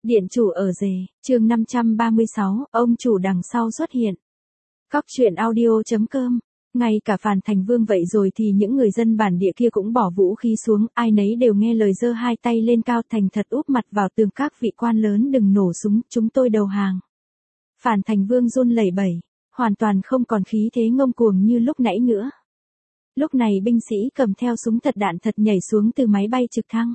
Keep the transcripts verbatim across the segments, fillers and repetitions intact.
Điện chủ ở rể, chương năm trăm ba mươi sáu, ông chủ đằng sau xuất hiện. Cóc truyện audio chấm com. Ngay cả Phàn Thành Vương vậy rồi thì những người dân bản địa kia cũng bỏ vũ khí xuống, ai nấy đều nghe lời giơ hai tay lên cao thành thật úp mặt vào tường, các vị quan lớn đừng nổ súng, chúng tôi đầu hàng. Phàn Thành Vương run lẩy bẩy, hoàn toàn không còn khí thế ngông cuồng như lúc nãy nữa. Lúc này binh sĩ cầm theo súng thật đạn thật nhảy xuống từ máy bay trực thăng.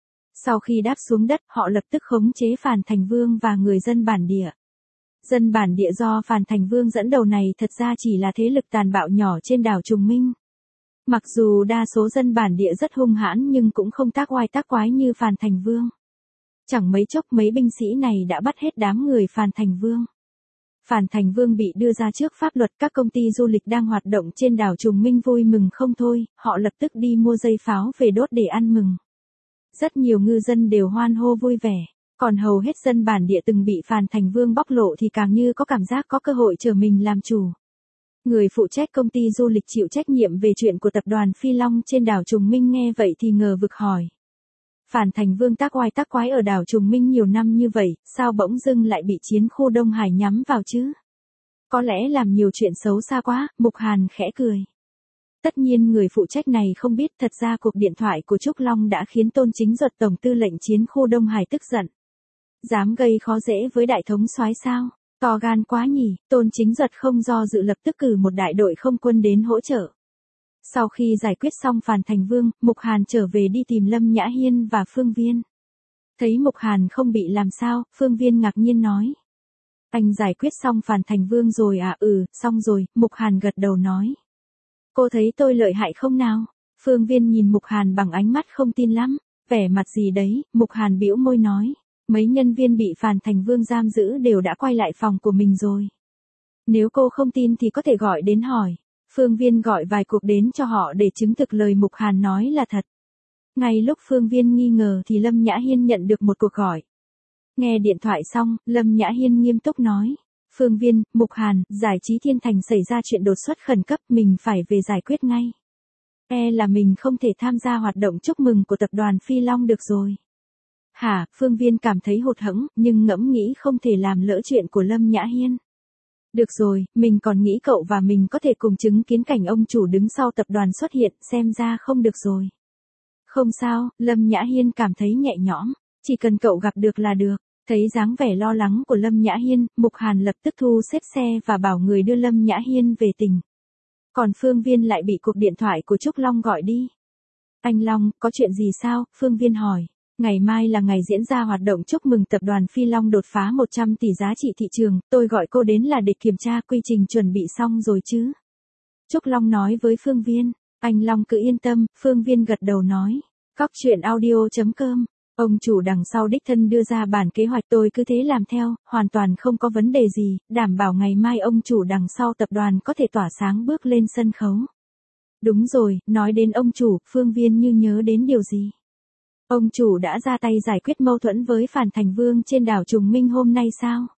Sau khi đáp xuống đất, họ lập tức khống chế Phàn Thành Vương và người dân bản địa. Dân bản địa do Phàn Thành Vương dẫn đầu này thật ra chỉ là thế lực tàn bạo nhỏ trên đảo Trùng Minh. Mặc dù đa số dân bản địa rất hung hãn nhưng cũng không tác oai tác quái như Phàn Thành Vương. Chẳng mấy chốc mấy binh sĩ này đã bắt hết đám người Phàn Thành Vương. Phàn Thành Vương bị đưa ra trước pháp luật, các công ty du lịch đang hoạt động trên đảo Trùng Minh vui mừng không thôi, họ lập tức đi mua dây pháo về đốt để ăn mừng. Rất nhiều ngư dân đều hoan hô vui vẻ, còn hầu hết dân bản địa từng bị Phàn Thành Vương bóc lộ thì càng như có cảm giác có cơ hội trở mình làm chủ. Người phụ trách công ty du lịch chịu trách nhiệm về chuyện của tập đoàn Phi Long trên đảo Trùng Minh nghe vậy thì ngờ vực hỏi. Phàn Thành Vương tác oai tác quái ở đảo Trùng Minh nhiều năm như vậy, sao bỗng dưng lại bị chiến khu Đông Hải nhắm vào chứ? Có lẽ làm nhiều chuyện xấu xa quá, Mục Hàn khẽ cười. Tất nhiên người phụ trách này không biết thật ra cuộc điện thoại của Trúc Long đã khiến Tôn Chính Duật tổng tư lệnh chiến khu Đông Hải tức giận. Dám gây khó dễ với đại thống soái sao? To gan quá nhỉ, Tôn Chính Duật không do dự lập tức cử một đại đội không quân đến hỗ trợ. Sau khi giải quyết xong Phàn Thành Vương, Mục Hàn trở về đi tìm Lâm Nhã Hiên và Phương Viên. Thấy Mục Hàn không bị làm sao, Phương Viên ngạc nhiên nói. Anh giải quyết xong Phàn Thành Vương rồi à? Ừ, xong rồi, Mục Hàn gật đầu nói. Cô thấy tôi lợi hại không nào? Phương Viên nhìn Mục Hàn bằng ánh mắt không tin lắm. Vẻ mặt gì đấy? Mục Hàn bĩu môi nói. Mấy nhân viên bị Phàn Thành Vương giam giữ đều đã quay lại phòng của mình rồi. Nếu cô không tin thì có thể gọi đến hỏi. Phương Viên gọi vài cuộc đến cho họ để chứng thực lời Mục Hàn nói là thật. Ngay lúc Phương Viên nghi ngờ thì Lâm Nhã Hiên nhận được một cuộc gọi. Nghe điện thoại xong, Lâm Nhã Hiên nghiêm túc nói. Phương Viên, Mục Hàn, giải trí Thiên Thành xảy ra chuyện đột xuất khẩn cấp, mình phải về giải quyết ngay. E là mình không thể tham gia hoạt động chúc mừng của tập đoàn Phi Long được rồi. Hả? Phương Viên cảm thấy hụt hẫng, nhưng ngẫm nghĩ không thể làm lỡ chuyện của Lâm Nhã Hiên. Được rồi, mình còn nghĩ cậu và mình có thể cùng chứng kiến cảnh ông chủ đứng sau tập đoàn xuất hiện, xem ra không được rồi. Không sao, Lâm Nhã Hiên cảm thấy nhẹ nhõm, chỉ cần cậu gặp được là được. Thấy dáng vẻ lo lắng của Lâm Nhã Hiên, Mục Hàn lập tức thu xếp xe và bảo người đưa Lâm Nhã Hiên về tỉnh. Còn Phương Viên lại bị cuộc điện thoại của Trúc Long gọi đi. Anh Long, có chuyện gì sao? Phương Viên hỏi. Ngày mai là ngày diễn ra hoạt động chúc mừng tập đoàn Phi Long đột phá một trăm tỷ giá trị thị trường, tôi gọi cô đến là để kiểm tra quy trình chuẩn bị xong rồi chứ. Trúc Long nói với Phương Viên. Anh Long cứ yên tâm, Phương Viên gật đầu nói. Cóc truyện audio chấm com. Ông chủ đằng sau đích thân đưa ra bản kế hoạch, tôi cứ thế làm theo, hoàn toàn không có vấn đề gì, đảm bảo ngày mai ông chủ đằng sau tập đoàn có thể tỏa sáng bước lên sân khấu. Đúng rồi, nói đến ông chủ, Phương Viên như nhớ đến điều gì. Ông chủ đã ra tay giải quyết mâu thuẫn với Phàn Thành Vương trên đảo Trùng Minh hôm nay sao?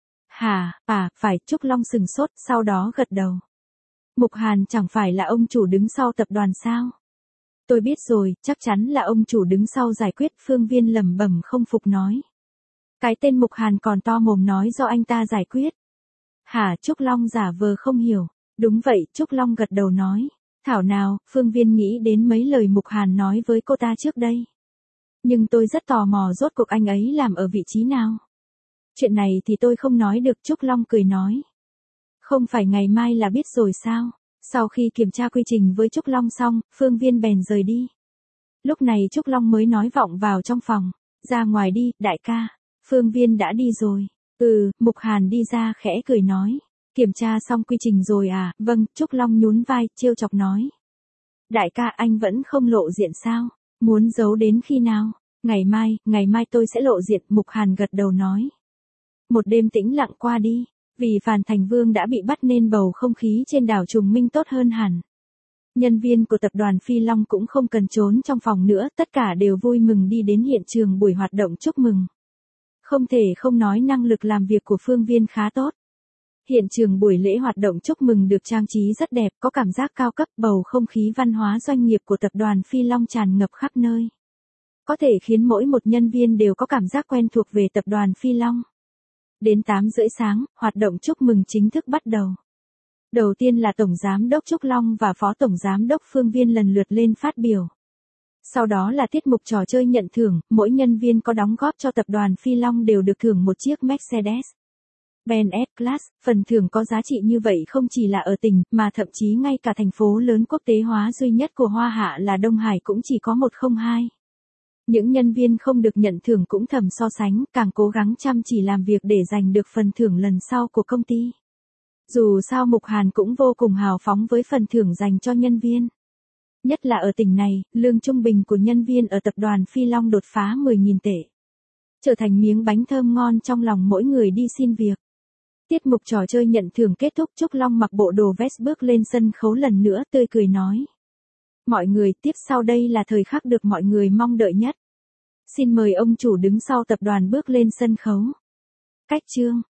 Hả? À, phải, Trúc Long sừng sốt, sau đó gật đầu. Mục Hàn chẳng phải là ông chủ đứng sau tập đoàn sao? Tôi biết rồi, chắc chắn là ông chủ đứng sau giải quyết, Phương Viên lẩm bẩm không phục nói. Cái tên Mục Hàn còn to mồm nói do anh ta giải quyết. Hả? Trúc Long giả vờ không hiểu. Đúng vậy, Trúc Long gật đầu nói. Thảo nào, Phương Viên nghĩ đến mấy lời Mục Hàn nói với cô ta trước đây. Nhưng tôi rất tò mò rốt cuộc anh ấy làm ở vị trí nào. Chuyện này thì tôi không nói được, Trúc Long cười nói. Không phải ngày mai là biết rồi sao? Sau khi kiểm tra quy trình với Trúc Long xong, Phương Viên bèn rời đi. Lúc này Trúc Long mới nói vọng vào trong phòng. Ra ngoài đi, đại ca. Phương Viên đã đi rồi. Ừ, Mục Hàn đi ra khẽ cười nói. Kiểm tra xong quy trình rồi à? Vâng, Trúc Long nhún vai, trêu chọc nói. Đại ca, anh vẫn không lộ diện sao? Muốn giấu đến khi nào? Ngày mai, ngày mai tôi sẽ lộ diện, Mục Hàn gật đầu nói. Một đêm tĩnh lặng qua đi. Vì Phàn Thành Vương đã bị bắt nên bầu không khí trên đảo Trùng Minh tốt hơn hẳn. Nhân viên của tập đoàn Phi Long cũng không cần trốn trong phòng nữa, tất cả đều vui mừng đi đến hiện trường buổi hoạt động chúc mừng. Không thể không nói năng lực làm việc của Phương Viên khá tốt. Hiện trường buổi lễ hoạt động chúc mừng được trang trí rất đẹp, có cảm giác cao cấp, bầu không khí văn hóa doanh nghiệp của tập đoàn Phi Long tràn ngập khắp nơi. Có thể khiến mỗi một nhân viên đều có cảm giác quen thuộc về tập đoàn Phi Long. Đến tám rưỡi sáng, hoạt động chúc mừng chính thức bắt đầu. Đầu tiên là Tổng Giám đốc Trúc Long và Phó Tổng Giám đốc Phương Viên lần lượt lên phát biểu. Sau đó là tiết mục trò chơi nhận thưởng, mỗi nhân viên có đóng góp cho tập đoàn Phi Long đều được thưởng một chiếc Mercedes Benz S-Class. Phần thưởng có giá trị như vậy không chỉ là ở tỉnh, mà thậm chí ngay cả thành phố lớn quốc tế hóa duy nhất của Hoa Hạ là Đông Hải cũng chỉ có một không hai. Những nhân viên không được nhận thưởng cũng thầm so sánh, càng cố gắng chăm chỉ làm việc để giành được phần thưởng lần sau của công ty. Dù sao Mục Hàn cũng vô cùng hào phóng với phần thưởng dành cho nhân viên. Nhất là ở tỉnh này, lương trung bình của nhân viên ở tập đoàn Phi Long đột phá mười nghìn tệ. Trở thành miếng bánh thơm ngon trong lòng mỗi người đi xin việc. Tiết mục trò chơi nhận thưởng kết thúc, Trúc Long mặc bộ đồ vest bước lên sân khấu lần nữa tươi cười nói. Mọi người, tiếp sau đây là thời khắc được mọi người mong đợi nhất. Xin mời ông chủ đứng sau tập đoàn bước lên sân khấu. Cách chương